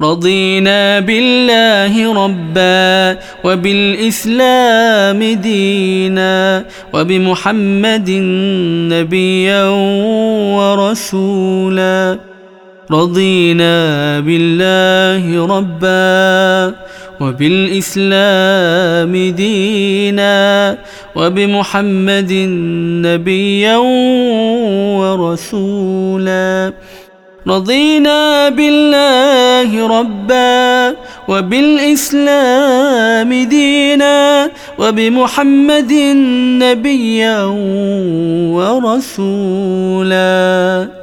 رضينا بالله ربا وبالإسلام دينا وبمحمد نبيا ورسولا. رضينا بالله ربا وبالإسلام دينا وبمحمد نبيا ورسولا. رضينا بالله ربا وبالإسلام دينا وبمحمد نبيا ورسولا.